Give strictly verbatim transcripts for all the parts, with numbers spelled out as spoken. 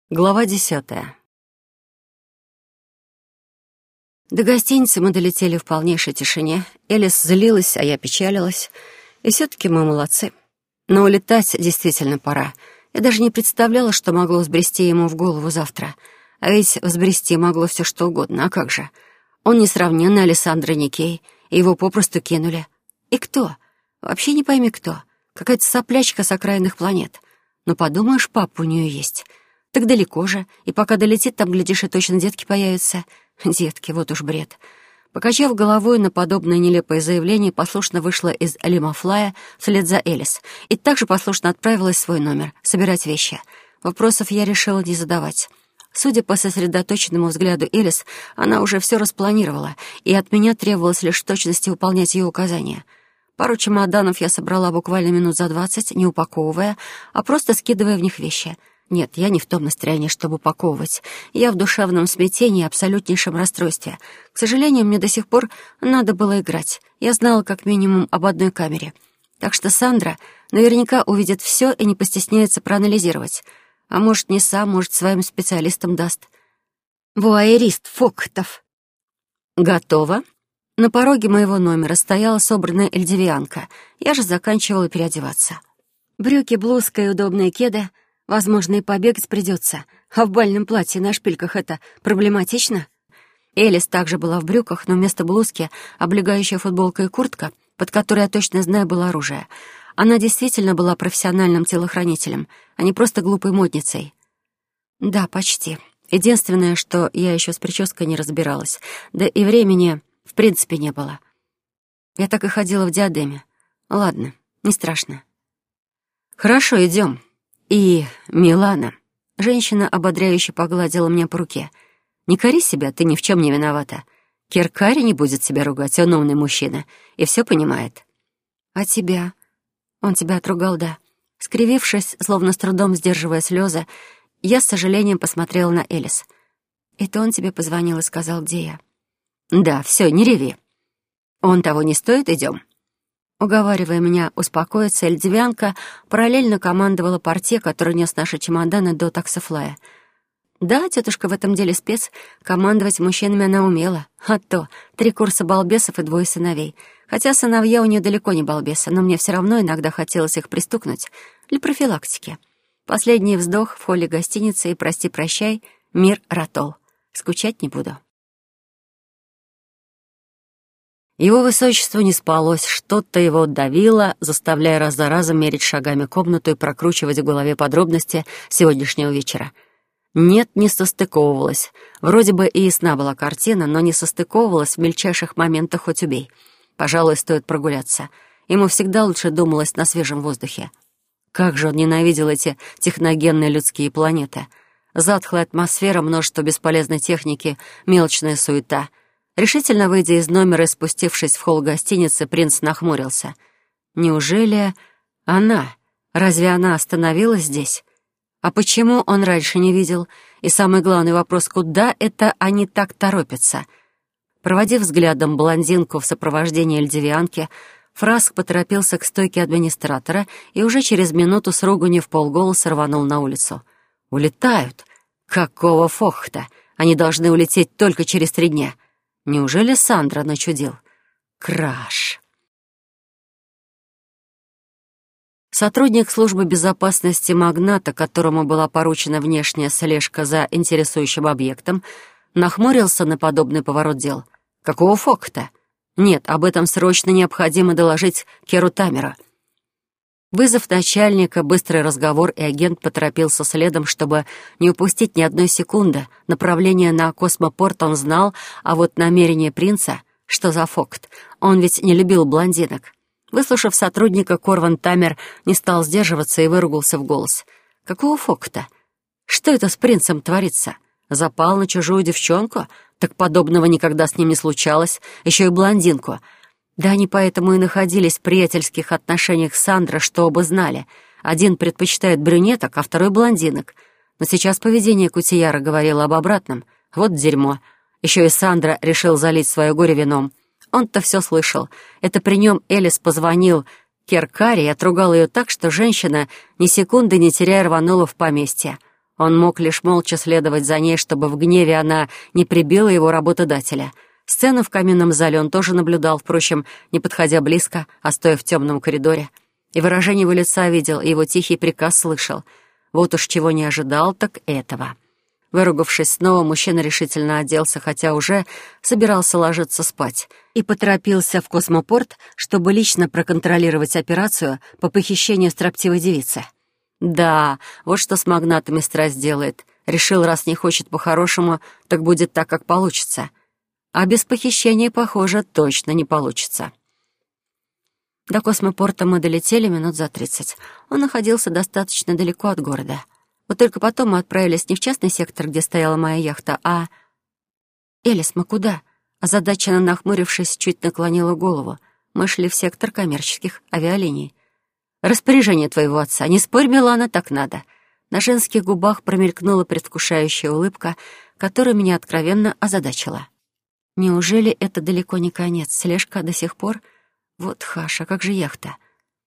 Глава десятая. До гостиницы мы долетели в полнейшей тишине. Элис злилась, а я печалилась. И все-таки мы молодцы. Но улетать действительно пора. Я даже не представляла, что могло взбрести ему в голову завтра. А ведь взбрести могло все что угодно. А как же? Он несравненный Алессандро Никей, и его попросту кинули. И кто? Вообще не пойми кто. Какая-то соплячка с окраинных планет. Но подумаешь, папа у нее есть. Так далеко же, и пока долетит, там, глядишь, и точно детки появятся. Детки, вот уж бред. Покачав головой на подобное нелепое заявление, послушно вышла из Лимафлая вслед за Элис и также послушно отправилась в свой номер собирать вещи. Вопросов я решила не задавать. Судя по сосредоточенному взгляду Элис, она уже все распланировала, и от меня требовалось лишь в точности выполнять ее указания. Пару чемоданов я собрала буквально минут за двадцать, не упаковывая, а просто скидывая в них вещи — Нет, я не в том настроении, чтобы упаковывать. Я в душевном смятении и абсолютнейшем расстройстве. К сожалению, мне до сих пор надо было играть. Я знала как минимум об одной камере. Так что Сандра наверняка увидит все и не постесняется проанализировать. А может, не сам, может, своим специалистам даст. Вуайерист Фоктов. Готово. На пороге моего номера стояла собранная эльдивианка. Я же заканчивала переодеваться. Брюки, блузка и удобные кеды. Возможно, и побегать придется. А в бальном платье на шпильках это проблематично? Элис также была в брюках, но вместо блузки облегающая футболка и куртка, под которой, я точно знаю, было оружие. Она действительно была профессиональным телохранителем, а не просто глупой модницей. Да, почти. Единственное, что я еще с прической не разбиралась, да и времени в принципе не было. Я так и ходила в диадеме. Ладно, не страшно. Хорошо, идем. И, Милана, женщина ободряюще погладила меня по руке. Не кори себя, ты ни в чем не виновата. Киркари не будет себя ругать, он умный мужчина и все понимает. А тебя? Он тебя отругал, да. Скривившись, словно с трудом сдерживая слезы, я с сожалением посмотрела на Элис. Это он тебе позвонил и сказал, где я? Да, все, не реви. Он того не стоит, идем. Уговаривая меня успокоиться, эльдивианка параллельно командовала портье, который нес наши чемоданы до таксофлая. Да, тетушка в этом деле спец, командовать мужчинами она умела. А то три курса балбесов и двое сыновей. Хотя сыновья у нее далеко не балбесы, но мне все равно иногда хотелось их пристукнуть для профилактики. Последний вздох в холле гостиницы и прости-прощай, мир Ротол. Скучать не буду. Его высочеству не спалось, что-то его давило, заставляя раз за разом мерить шагами комнату и прокручивать в голове подробности сегодняшнего вечера. Нет, не состыковывалась. Вроде бы и ясна была картина, но не состыковывалась в мельчайших моментах, хоть убей. Пожалуй, стоит прогуляться. Ему всегда лучше думалось на свежем воздухе. Как же он ненавидел эти техногенные людские планеты. Затхлая атмосфера, множество бесполезной техники, мелочная суета — Решительно выйдя из номера и спустившись в холл гостиницы, принц нахмурился. Неужели она? Разве она остановилась здесь? А почему он раньше не видел? И самый главный вопрос, куда это они так торопятся? Проводив взглядом блондинку в сопровождении эльдивианки, Фраск поторопился к стойке администратора и уже через минуту с руганью в полголоса рванул на улицу. «Улетают? Какого фохта? Они должны улететь только через три дня». Неужели Сандра начудил? Краш. Сотрудник службы безопасности магната, которому была поручена внешняя слежка за интересующим объектом, нахмурился на подобный поворот дел. Какого фокта? Нет, об этом срочно необходимо доложить Керу Тамеру. Вызов начальника, быстрый разговор, и агент поторопился следом, чтобы не упустить ни одной секунды. Направление на космопорт он знал, а вот намерение принца — что за фокт? Он ведь не любил блондинок. Выслушав сотрудника, Корван Тамер не стал сдерживаться и выругался в голос. Какого фокта? Что это с принцем творится? Запал на чужую девчонку? Так подобного никогда с ним не случалось. Еще и блондинку — Да они поэтому и находились в приятельских отношениях с Сандро, что оба знали. Один предпочитает брюнеток, а второй — блондинок. Но сейчас поведение Кутияра говорило об обратном. Вот дерьмо. Еще и Сандро решил залить свое горе вином. Он-то все слышал. Это при нем Элис позвонил Керкари и отругал ее так, что женщина ни секунды не теряя рванула в поместье. Он мог лишь молча следовать за ней, чтобы в гневе она не прибила его работодателя. Сцену в каминном зале он тоже наблюдал, впрочем, не подходя близко, а стоя в темном коридоре. И выражение его лица видел, и его тихий приказ слышал. Вот уж чего не ожидал, так этого. Выругавшись снова, мужчина решительно оделся, хотя уже собирался ложиться спать, и поторопился в космопорт, чтобы лично проконтролировать операцию по похищению строптивой девицы. Да, вот что с магнатами страсть делает. Решил, раз не хочет по-хорошему, так будет так, как получится. А без похищения, похоже, точно не получится. До космопорта мы долетели минут за тридцать. Он находился достаточно далеко от города. Вот только потом мы отправились не в частный сектор, где стояла моя яхта, а... «Элис, мы куда?» Озадаченно нахмурившись, чуть наклонила голову. Мы шли в сектор коммерческих авиалиний. «Распоряжение твоего отца. Не спорь, Милана, так надо». На женских губах промелькнула предвкушающая улыбка, которая меня откровенно озадачила. Неужели это далеко не конец? Слежка до сих пор? Вот Хаша, как же яхта?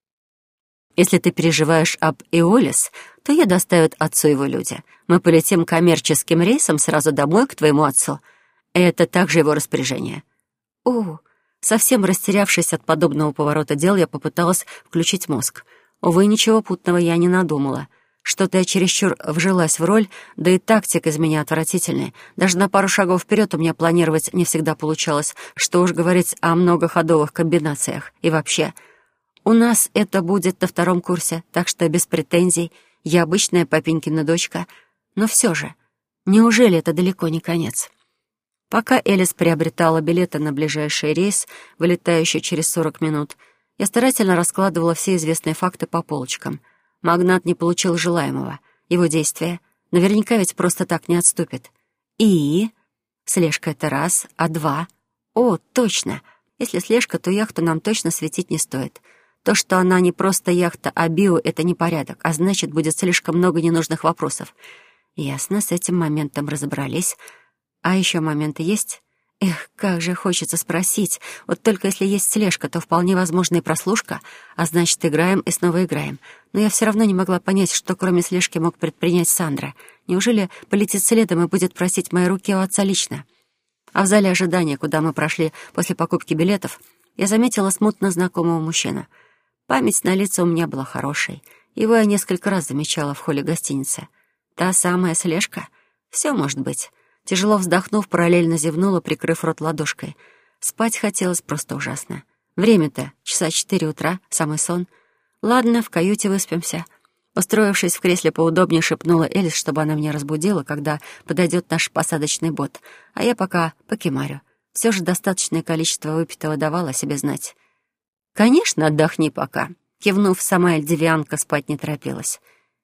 Если ты переживаешь об Эолис, то я доставят отцу его люди. Мы полетим коммерческим рейсом сразу домой к твоему отцу. Это также его распоряжение. О, совсем растерявшись от подобного поворота дел, я попыталась включить мозг. Увы, ничего путного я не надумала. Что-то я чересчур вжилась в роль, да и тактика из меня отвратительная. Даже на пару шагов вперед у меня планировать не всегда получалось, что уж говорить о многоходовых комбинациях. И вообще, у нас это будет на втором курсе, так что без претензий. Я обычная папенькина дочка. Но все же, неужели это далеко не конец? Пока Элис приобретала билеты на ближайший рейс, вылетающий через сорок минут, я старательно раскладывала все известные факты по полочкам. Магнат не получил желаемого. Его действия наверняка ведь просто так не отступит. И... слежка — это раз, а два... О, точно! Если слежка, то яхту нам точно светить не стоит. То, что она не просто яхта, а био — это непорядок, а значит, будет слишком много ненужных вопросов. Ясно, с этим моментом разобрались. А еще моменты есть? Эх, как же хочется спросить. Вот только если есть слежка, то вполне возможна и прослушка, а значит, играем и снова играем. Но я все равно не могла понять, что кроме слежки мог предпринять Сандра. Неужели полетит следом и будет просить мои руки у отца лично? А в зале ожидания, куда мы прошли после покупки билетов, я заметила смутно знакомого мужчину. Память на лица у меня была хорошей. Его я несколько раз замечала в холле гостиницы. Та самая слежка? Все может быть. Тяжело вздохнув, параллельно зевнула, прикрыв рот ладошкой. Спать хотелось просто ужасно. Время-то часа четыре утра, самый сон. Ладно, в каюте выспимся. Устроившись в кресле поудобнее, шепнула Элис, чтобы она меня разбудила, когда подойдет наш посадочный бот. А я пока покемарю. Все же достаточное количество выпитого давало о себе знать. «Конечно, отдохни пока». Кивнув, сама эльдивианка спать не торопилась.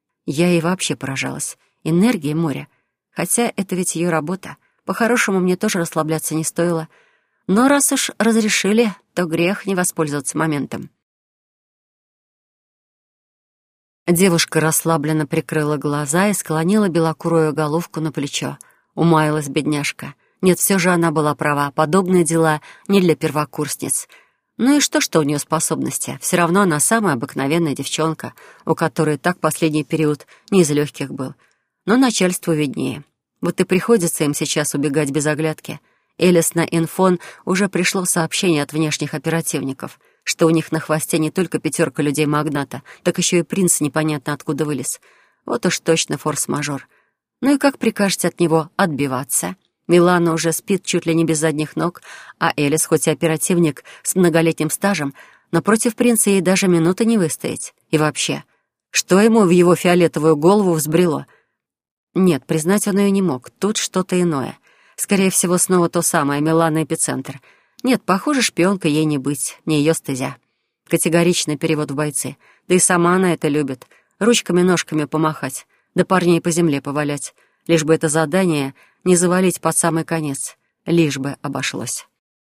Я ей вообще поражалась. Энергии море. Хотя это ведь ее работа. По-хорошему, мне тоже расслабляться не стоило. Но раз уж разрешили, то грех не воспользоваться моментом. Девушка расслабленно прикрыла глаза и склонила белокурую головку на плечо. Умаялась бедняжка. Нет, все же она была права. Подобные дела не для первокурсниц. Ну и что, что у нее способности? Все равно она самая обыкновенная девчонка, у которой так последний период не из легких был. Но начальству виднее. Вот и приходится им сейчас убегать без оглядки. Элис на инфон уже пришло сообщение от внешних оперативников, что у них на хвосте не только пятерка людей-магната, так еще и принц непонятно откуда вылез. Вот уж точно форс-мажор. Ну и как прикажете от него отбиваться? Милана уже спит чуть ли не без задних ног, а Элис, хоть и оперативник с многолетним стажем, но против принца ей даже минуты не выстоять. И вообще, что ему в его фиолетовую голову взбрело? Нет, признать он ее не мог. Тут что-то иное. Скорее всего, снова то самое, Милана эпицентр. Нет, похоже, шпионка ей не быть, не ее стезя. Категоричный перевод в бойцы. Да и сама она это любит. Ручками-ножками помахать, да парней по земле повалять. Лишь бы это задание не завалить под самый конец. Лишь бы обошлось.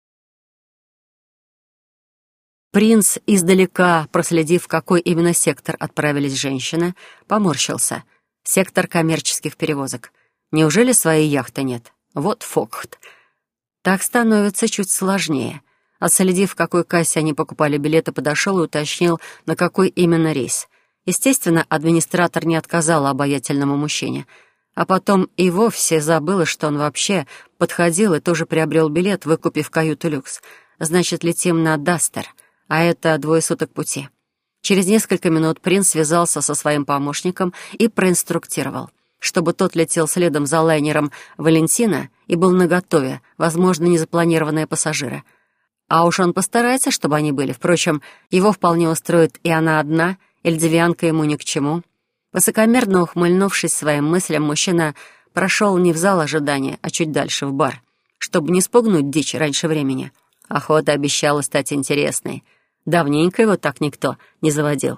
Принц, издалека проследив, в какой именно сектор отправились женщины, поморщился. Сектор коммерческих перевозок. Неужели своей яхты нет? Вот фокт. Так становится чуть сложнее. Отследив, в какой кассе они покупали билеты, подошел и уточнил, на какой именно рейс. Естественно, администратор не отказала обаятельному мужчине, а потом и вовсе забыла, что он вообще подходил и тоже приобрел билет, выкупив каюту люкс. Значит, летим на Дастер, а это двое суток пути. Через несколько минут принц связался со своим помощником и проинструктировал, чтобы тот летел следом за лайнером «Валентина» и был наготове, возможно, незапланированные пассажиры. А уж он постарается, чтобы они были. Впрочем, его вполне устроит и она одна, эльдивианка ему ни к чему. Высокомерно ухмыльнувшись своим мыслям, мужчина прошел не в зал ожидания, а чуть дальше, в бар, чтобы не спугнуть дичь раньше времени. Охота обещала стать интересной. Давненько его так никто не заводил.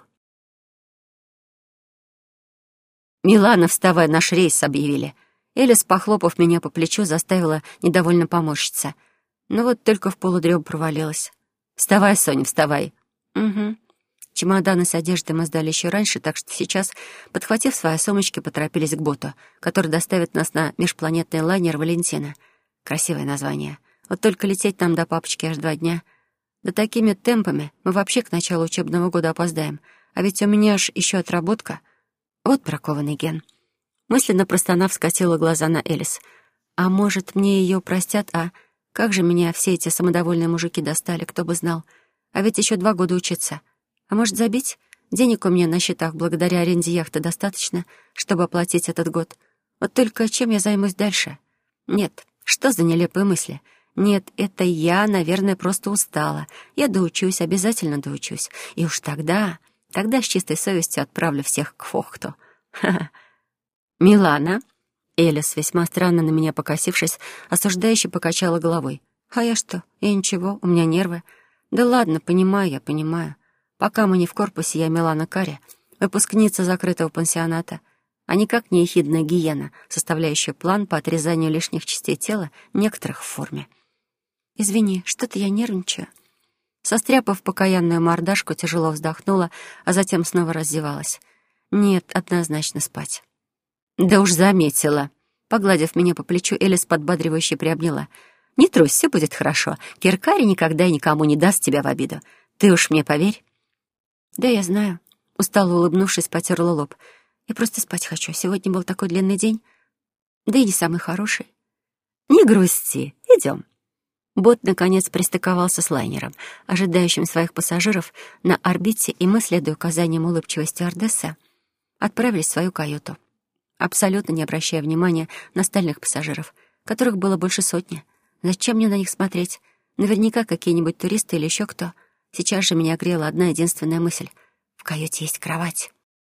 «Милана, вставай, наш рейс объявили». Элис, похлопав меня по плечу, заставила недовольно поморщиться. Но вот только в полудрём провалилась. «Вставай, Соня, вставай». «Угу». Чемоданы с одеждой мы сдали еще раньше, так что сейчас, подхватив свои сумочки, поторопились к боту, который доставит нас на межпланетный лайнер «Валентина». Красивое название. Вот только лететь нам до папочки аж два дня. Да такими темпами мы вообще к началу учебного года опоздаем. А ведь у меня аж еще отработка. Вот бракованный ген. Мысленно простонав, скосила глаза на Элис. А может, мне ее простят, а... Как же меня все эти самодовольные мужики достали, кто бы знал. А ведь еще два года учиться. А может, забить? Денег у меня на счетах благодаря аренде яхты достаточно, чтобы оплатить этот год. Вот только чем я займусь дальше? Нет, что за нелепые мысли? Нет, это я, наверное, просто устала. Я доучусь, обязательно доучусь. И уж тогда, тогда с чистой совестью отправлю всех к Фохту. Ха-ха. «Милана?» Элис, весьма странно на меня покосившись, осуждающе покачала головой. «А я что? Я ничего, у меня нервы. Да ладно, понимаю я, понимаю. Пока мы не в корпусе, я Милана Карри, выпускница закрытого пансионата, а никак не ехидная гиена, составляющая план по отрезанию лишних частей тела, некоторых в форме. Извини, что-то я нервничаю». Состряпав покаянную мордашку, тяжело вздохнула, а затем снова раздевалась. «Нет, однозначно спать». «Да уж заметила». Погладив меня по плечу, Элис подбадривающе приобняла. «Не трусь, все будет хорошо. Киркари никогда и никому не даст тебя в обиду. Ты уж мне поверь». «Да, я знаю». Устало улыбнувшись, потерла лоб. «Я просто спать хочу. Сегодня был такой длинный день. Да и не самый хороший». «Не грусти. Идем». Бот, наконец, пристыковался с лайнером, ожидающим своих пассажиров на орбите, и мы, следуя указаниям улыбчивой стюардессы, отправились в свою каюту, абсолютно не обращая внимания на остальных пассажиров, которых было больше сотни. Зачем мне на них смотреть? Наверняка какие-нибудь туристы или еще кто. Сейчас же меня грела одна единственная мысль. В каюте есть кровать.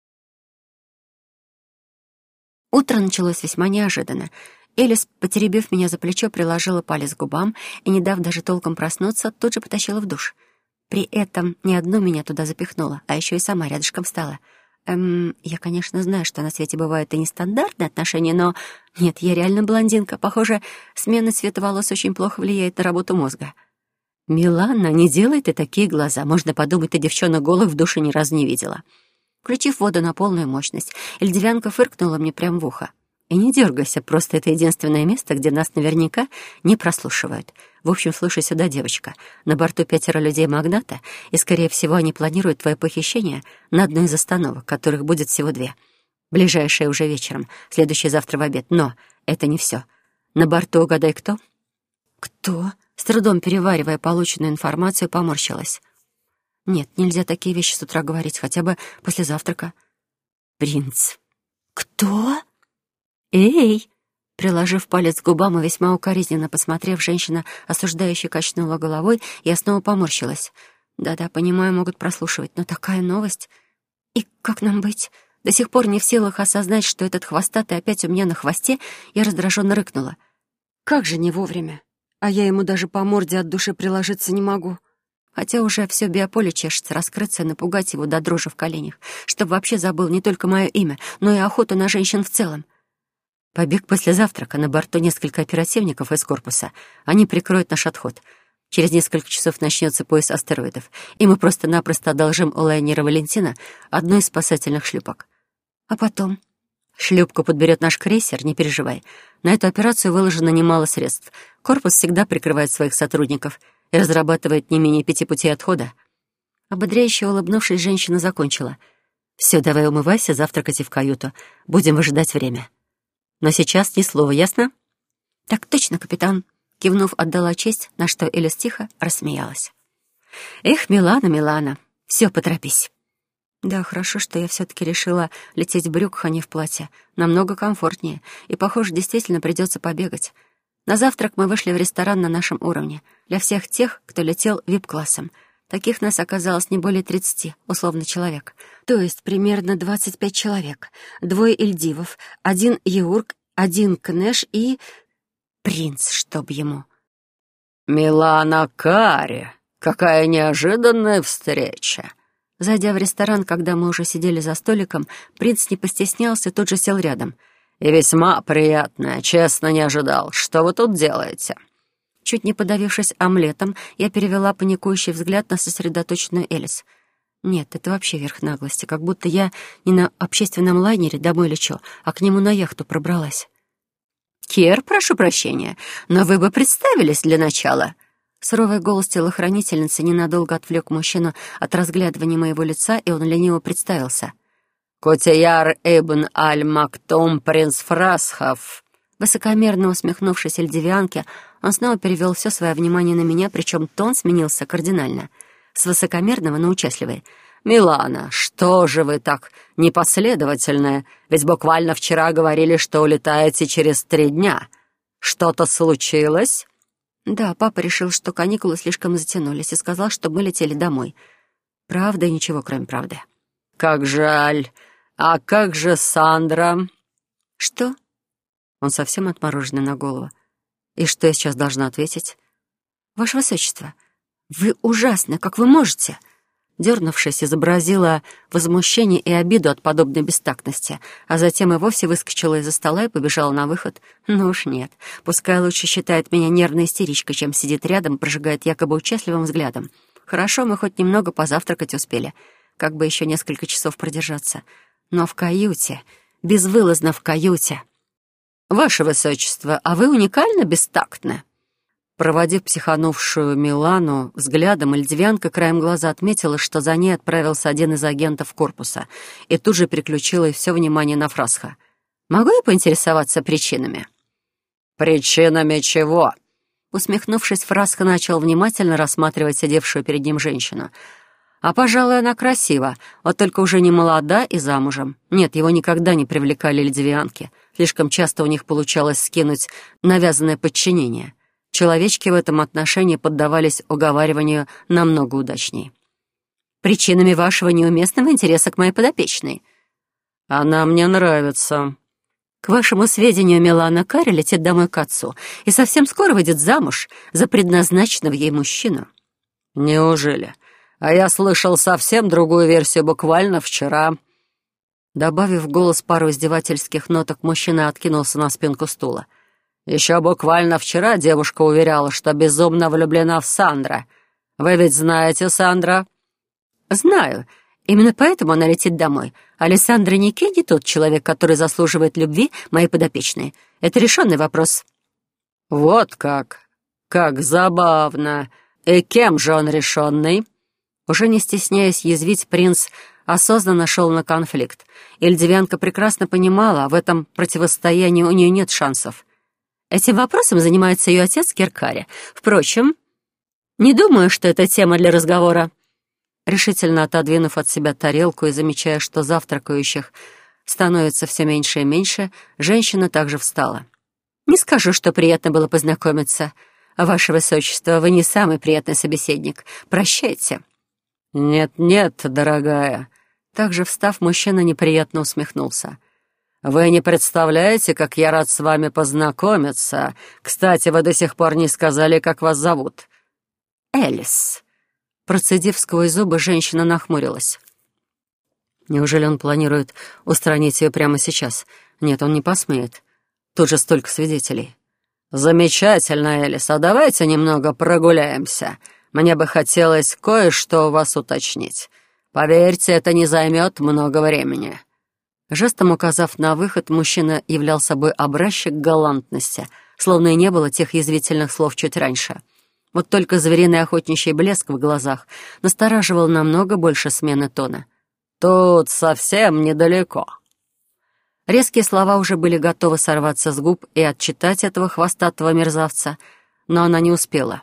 Утро началось весьма неожиданно. Элис, потеребив меня за плечо, приложила палец к губам и, не дав даже толком проснуться, тут же потащила в душ. При этом не одну меня туда запихнула, а еще и сама рядышком встала. Эм, я, конечно, знаю, что на свете бывают и нестандартные отношения, но... Нет, я реально блондинка. Похоже, смена цвета волос очень плохо влияет на работу мозга. «Милана, не делай ты такие глаза. Можно подумать, ты девчонок голых в душе ни разу не видела». Включив воду на полную мощность, эльдивянка фыркнула мне прямо в ухо. «И не дергайся, просто это единственное место, где нас наверняка не прослушивают. В общем, слушай сюда, девочка. На борту пятеро людей-магната, и, скорее всего, они планируют твое похищение на одной из остановок, которых будет всего две. Ближайшая уже вечером, следующая завтра в обед. Но это не все. На борту угадай, кто?» «Кто?» С трудом переваривая полученную информацию, поморщилась. «Нет, нельзя такие вещи с утра говорить, хотя бы после завтрака». «Принц». «Кто?» «Эй!» Приложив палец к губам и весьма укоризненно посмотрев, женщина, осуждающе качнула головой, и я снова поморщилась. «Да-да, понимаю, могут прослушивать, но такая новость. И как нам быть? До сих пор не в силах осознать, что этот хвостатый опять у меня на хвосте, я раздраженно рыкнула. Как же не вовремя? А я ему даже по морде от души приложиться не могу. Хотя уже все биополе чешется раскрыться и напугать его до дрожи в коленях, чтобы вообще забыл не только мое имя, но и охоту на женщин в целом. Побег после завтрака, на борту несколько оперативников из корпуса. Они прикроют наш отход. Через несколько часов начнется пояс астероидов, и мы просто-напросто одолжим у лайнера «Валентина» одну из спасательных шлюпок. А потом? Шлюпку подберет наш крейсер, не переживай. На эту операцию выложено немало средств. Корпус всегда прикрывает своих сотрудников и разрабатывает не менее пяти путей отхода. Ободряюще улыбнувшись, женщина закончила. Все, давай умывайся, завтракать и в каюту. Будем выжидать время. Но сейчас ни слова, ясно?» «Так точно, капитан», — кивнув, отдала честь, на что Элис тихо рассмеялась. «Эх, Милана, Милана, все, поторопись». Да, хорошо, что я все-таки решила лететь в брюках, а не в платье. Намного комфортнее. И, похоже, действительно придется побегать. На завтрак мы вышли в ресторан на нашем уровне. Для всех тех, кто летел вип-классом. Таких нас оказалось не более тридцати, условно, человек. То есть примерно двадцать пять человек. Двое Эльдивов, один Еурк, один Кнеш и... принц, чтоб ему. «Милана Кари, какая неожиданная встреча!» Зайдя в ресторан, когда мы уже сидели за столиком, принц не постеснялся, тут же сел рядом. «И весьма приятная, честно не ожидал. Что вы тут делаете?» Чуть не подавившись омлетом, я перевела паникующий взгляд на сосредоточенную Элис. Нет, это вообще верх наглости, как будто я не на общественном лайнере домой лечу, а к нему на яхту пробралась. «Кер, прошу прощения, но вы бы представились для начала». Суровый голос телохранительницы ненадолго отвлек мужчину от разглядывания моего лица, и он лениво представился. «Котияр ибн аль-Мактум, принц Фрасхов». Высокомерно усмехнувшись эльдивианке, он снова перевел все свое внимание на меня, причем тон сменился кардинально. С высокомерного на участливый. «Милана, что же вы так непоследовательная? Ведь буквально вчера говорили, что улетаете через три дня. Что-то случилось?» Да, папа решил, что каникулы слишком затянулись, и сказал, что мы летели домой. Правда и ничего, кроме правды. «Как жаль. А как же Сандра?» «Что?» Он совсем отмороженный на голову. «И что я сейчас должна ответить?» «Ваше Высочество, вы ужасны, как вы можете?» Дернувшись, изобразила возмущение и обиду от подобной бестактности, а затем и вовсе выскочила из-за стола и побежала на выход. Ну уж нет, пускай лучше считает меня нервной истеричкой, чем сидит рядом и прожигает якобы участливым взглядом. Хорошо, мы хоть немного позавтракать успели, как бы еще несколько часов продержаться. Но в каюте, безвылазно в каюте. «Ваше Высочество, а вы уникально бестактны». Проводив психанувшую Милану взглядом, эльдивианка краем глаза отметила, что за ней отправился один из агентов корпуса, и тут же переключила все внимание на Фрасха. «Могу я поинтересоваться причинами?» «Причинами чего?» Усмехнувшись, Фрасха начал внимательно рассматривать сидевшую перед ним женщину. «А, пожалуй, она красива, вот только уже не молода и замужем. Нет, его никогда не привлекали льдивианки. Слишком часто у них получалось скинуть навязанное подчинение. Человечки в этом отношении поддавались уговариванию намного удачней. «Причинами вашего неуместного интереса к моей подопечной». «Она мне нравится». «К вашему сведению, Милана Кари летит домой к отцу и совсем скоро выйдет замуж за предназначенного ей мужчину». «Неужели? А я слышал совсем другую версию буквально вчера». Добавив в голос пару издевательских ноток, мужчина откинулся на спинку стула. «Еще буквально вчера девушка уверяла, что безумно влюблена в Сандра. Вы ведь знаете Сандра?» «Знаю. Именно поэтому она летит домой. Алессандро Нике не тот человек, который заслуживает любви моей подопечной. Это решенный вопрос». «Вот как! Как забавно! И кем же он решенный?» Уже не стесняясь язвить, принц осознанно шел на конфликт. Эльдивианка прекрасно понимала, в этом противостоянии у нее нет шансов. Этим вопросом занимается ее отец Киркари. Впрочем, не думаю, что это тема для разговора. Решительно отодвинув от себя тарелку и замечая, что завтракающих становится все меньше и меньше, женщина также встала. «Не скажу, что приятно было познакомиться. Ваше Высочество, вы не самый приятный собеседник. Прощайте». «Нет-нет, дорогая». Также встав, мужчина неприятно усмехнулся. «Вы не представляете, как я рад с вами познакомиться. Кстати, вы до сих пор не сказали, как вас зовут». «Элис». Процедив сквозь зубы, женщина нахмурилась. Неужели он планирует устранить ее прямо сейчас? Нет, он не посмеет. Тут же столько свидетелей. «Замечательно, Элис, а давайте немного прогуляемся. Мне бы хотелось кое-что у вас уточнить. Поверьте, это не займет много времени». Жестом указав на выход, мужчина являл собой образчик галантности, словно и не было тех язвительных слов чуть раньше. Вот только звериный охотничий блеск в глазах настораживал намного больше смены тона. Тут совсем недалеко». Резкие слова уже были готовы сорваться с губ и отчитать этого хвостатого мерзавца, но она не успела.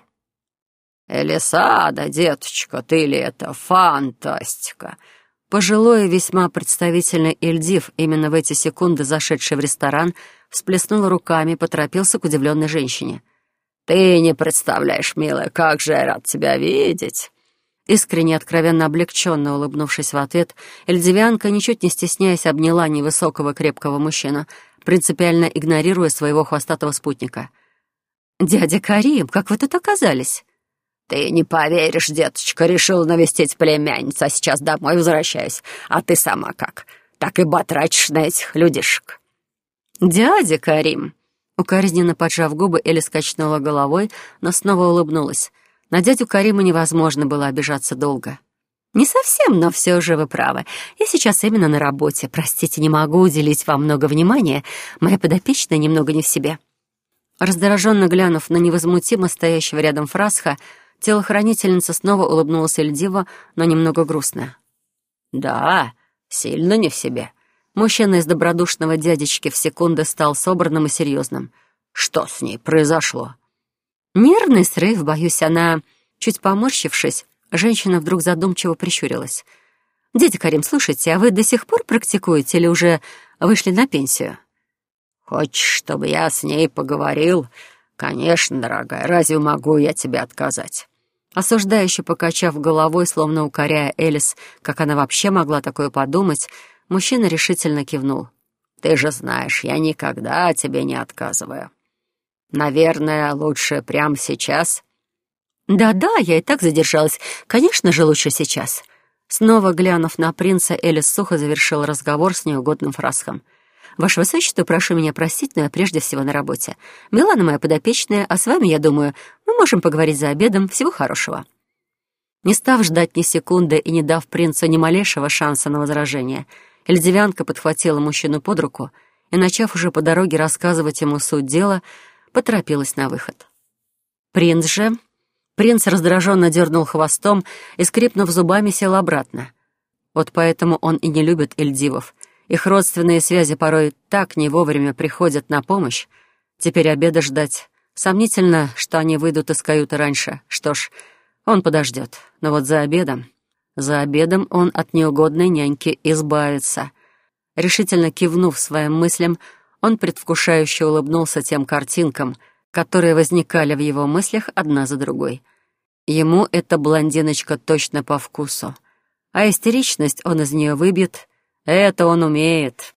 «Элисада, деточка, ты ли это? Фантастика!» Пожилой и весьма представительный Эльдив, именно в эти секунды зашедший в ресторан, всплеснул руками и поторопился к удивленной женщине. «Ты не представляешь, милая, как же я рад тебя видеть!» Искренне, откровенно облегченно улыбнувшись в ответ, эльдивянка, ничуть не стесняясь, обняла невысокого крепкого мужчину, принципиально игнорируя своего хвостатого спутника. «Дядя Карим, как вы тут оказались?» «Ты не поверишь, деточка, решил навестить племянницу, а сейчас домой возвращаюсь. А ты сама как? Так и батрачишь на этих людишек». «Дядя Карим!» Укоризненно поджав губы, Элли скачнула головой, но снова улыбнулась. На дядю Карима невозможно было обижаться долго. «Не совсем, но все же вы правы. Я сейчас именно на работе. Простите, не могу уделить вам много внимания. Моя подопечная немного не в себе». Раздраженно глянув на невозмутимо стоящего рядом Фрасха, телохранительница снова улыбнулась Эльдиву, но немного грустно. «Да, сильно не в себе». Мужчина из добродушного дядечки в секунды стал собранным и серьезным. «Что с ней произошло?» «Нервный срыв, боюсь, она...» Чуть поморщившись, женщина вдруг задумчиво прищурилась. «Дядя Карим, слушайте, а вы до сих пор практикуете или уже вышли на пенсию?» «Хочешь, чтобы я с ней поговорил? Конечно, дорогая, разве могу я тебе отказать?» Осуждающе покачав головой, словно укоряя Элис, как она вообще могла такое подумать, мужчина решительно кивнул. «Ты же знаешь, я никогда тебе не отказываю. Наверное, лучше прямо сейчас?» «Да-да, я и так задержалась. Конечно же, лучше сейчас». Снова глянув на принца, Элис сухо завершил разговор с неугодным Фрасхом. «Ваше Высочество, прошу меня простить, но я прежде всего на работе. Милана моя подопечная, а с вами, я думаю, мы можем поговорить за обедом. Всего хорошего». Не став ждать ни секунды и не дав принцу ни малейшего шанса на возражение, эльдивянка подхватила мужчину под руку и, начав уже по дороге рассказывать ему суть дела, поторопилась на выход. Принц же... Принц раздраженно дернул хвостом и, скрипнув зубами, сел обратно. Вот поэтому он и не любит эльдивов. Их родственные связи порой так не вовремя приходят на помощь. Теперь обеда ждать. Сомнительно, что они выйдут из каюты раньше. Что ж, он подождет. Но вот за обедом... За обедом он от неугодной няньки избавится. Решительно кивнув своим мыслям, он предвкушающе улыбнулся тем картинкам, которые возникали в его мыслях одна за другой. Ему эта блондиночка точно по вкусу. А истеричность он из нее выбьет. Это он умеет.